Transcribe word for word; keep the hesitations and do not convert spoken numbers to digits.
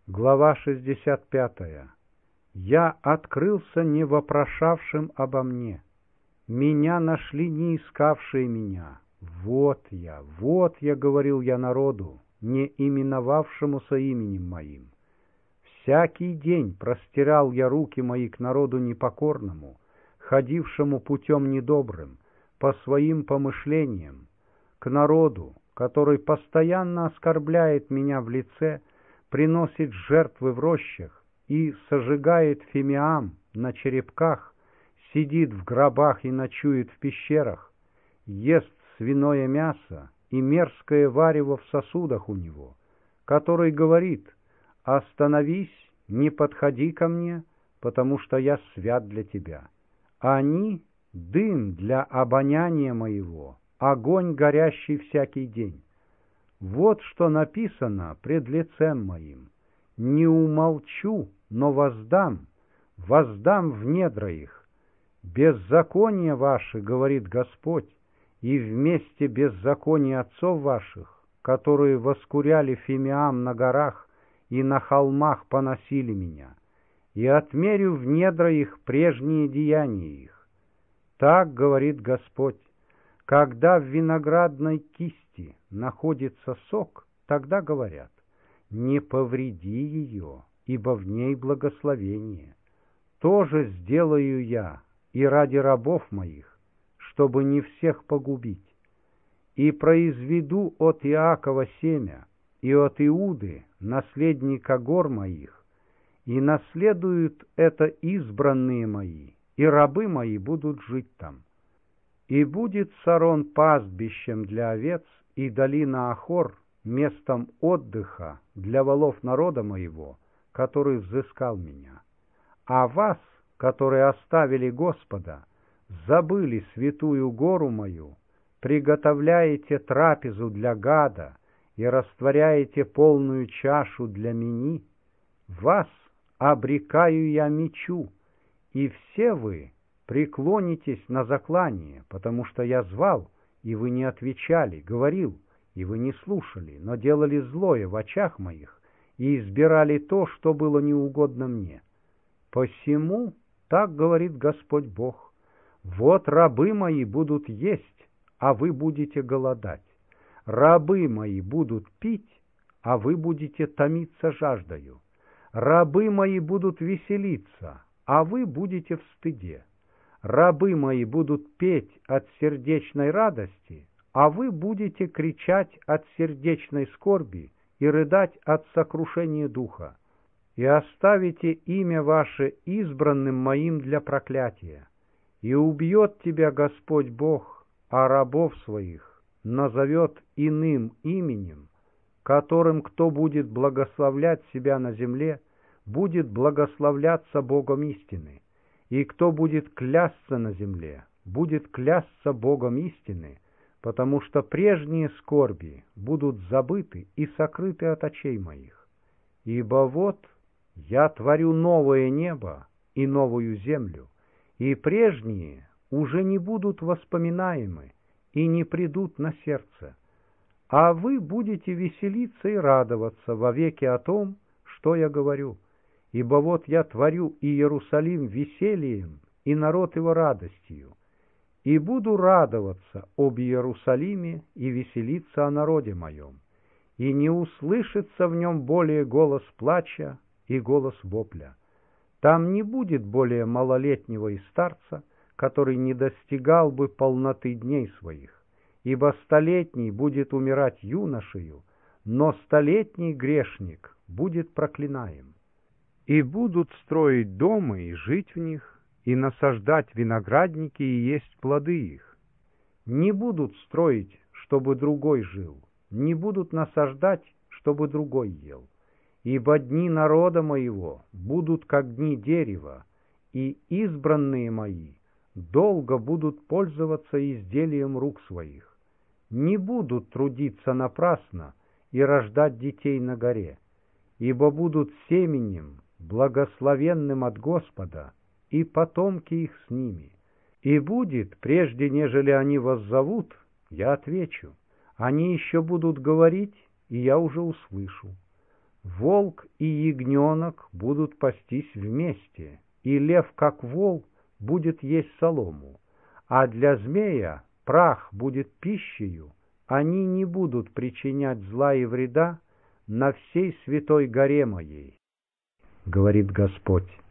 Глава шестьдесят пятая. Я открылся не вопрошавшим обо мне. Меня нашли не искавшие меня. Вот я, вот я, говорил я народу, не именовавшемуся именем моим. Всякий день простирал я руки мои к народу непокорному, ходившему путем недобрым, по своим помышлениям, к народу, который постоянно оскорбляет меня в лице, приносит жертвы в рощах и сожигает фимиам на черепках, сидит в гробах и ночует в пещерах, ест свиное мясо и мерзкое варево в сосудах у него, который говорит: «Остановись, не подходи ко мне, потому что я свят для тебя». Они — дым для обоняния моего, огонь, горящий всякий день. Вот что написано пред лицем моим: не умолчу, но воздам, воздам в недра их. Беззаконие ваше, говорит Господь, и вместе беззакония отцов ваших, которые воскуряли фимиам на горах и на холмах поносили меня, и отмерю в недра их прежние деяния их. Так говорит Господь: когда в виноградной кисти находится сок, тогда говорят: не повреди ее, ибо в ней благословение. То же сделаю я и ради рабов моих, чтобы не всех погубить. И произведу от Иакова семя, и от Иуды наследника гор моих, и наследуют это избранные мои, и рабы мои будут жить там. И будет Сарон пастбищем для овец, и долина Ахор местом отдыха для волов народа моего, который взыскал меня. А вас, которые оставили Господа, забыли святую гору мою, приготовляете трапезу для гада и растворяете полную чашу для мени, вас обрекаю я мечу, и все вы преклонитесь на заклание, потому что я звал, и вы не отвечали, говорил, и вы не слушали, но делали злое в очах моих и избирали то, что было неугодно мне. Посему так говорит Господь Бог: вот рабы мои будут есть, а вы будете голодать. Рабы мои будут пить, а вы будете томиться жаждою. Рабы мои будут веселиться, а вы будете в стыде. Рабы мои будут петь от сердечной радости, а вы будете кричать от сердечной скорби и рыдать от сокрушения духа. И оставите имя ваше избранным моим для проклятия. И убьет тебя Господь Бог, а рабов своих назовет иным именем, которым кто будет благословлять себя на земле, будет благословляться Богом истины. И кто будет клясться на земле, будет клясться Богом истины, потому что прежние скорби будут забыты и сокрыты от очей моих. Ибо вот я творю новое небо и новую землю, и прежние уже не будут воспоминаемы и не придут на сердце. А вы будете веселиться и радоваться вовеки о том, что я говорю. Ибо вот я творю Иерусалим весельем, и народ его радостью, и буду радоваться об Иерусалиме и веселиться о народе моем, и не услышится в нем более голос плача и голос вопля. Там не будет более малолетнего и старца, который не достигал бы полноты дней своих, ибо столетний будет умирать юношею, но столетний грешник будет проклинаем. И будут строить дома и жить в них, и насаждать виноградники и есть плоды их. Не будут строить, чтобы другой жил, не будут насаждать, чтобы другой ел. Ибо дни народа моего будут как дни дерева, и избранные мои долго будут пользоваться изделием рук своих. Не будут трудиться напрасно и рождать детей на горе, ибо будут семенем, благословенным от Господа, и потомки их с ними. И будет, прежде нежели они воззовут, я отвечу. Они еще будут говорить, и я уже услышу. Волк и ягненок будут пастись вместе, и лев, как вол, будет есть солому, а для змея прах будет пищею, они не будут причинять зла и вреда на всей святой горе моей, говорит Господь.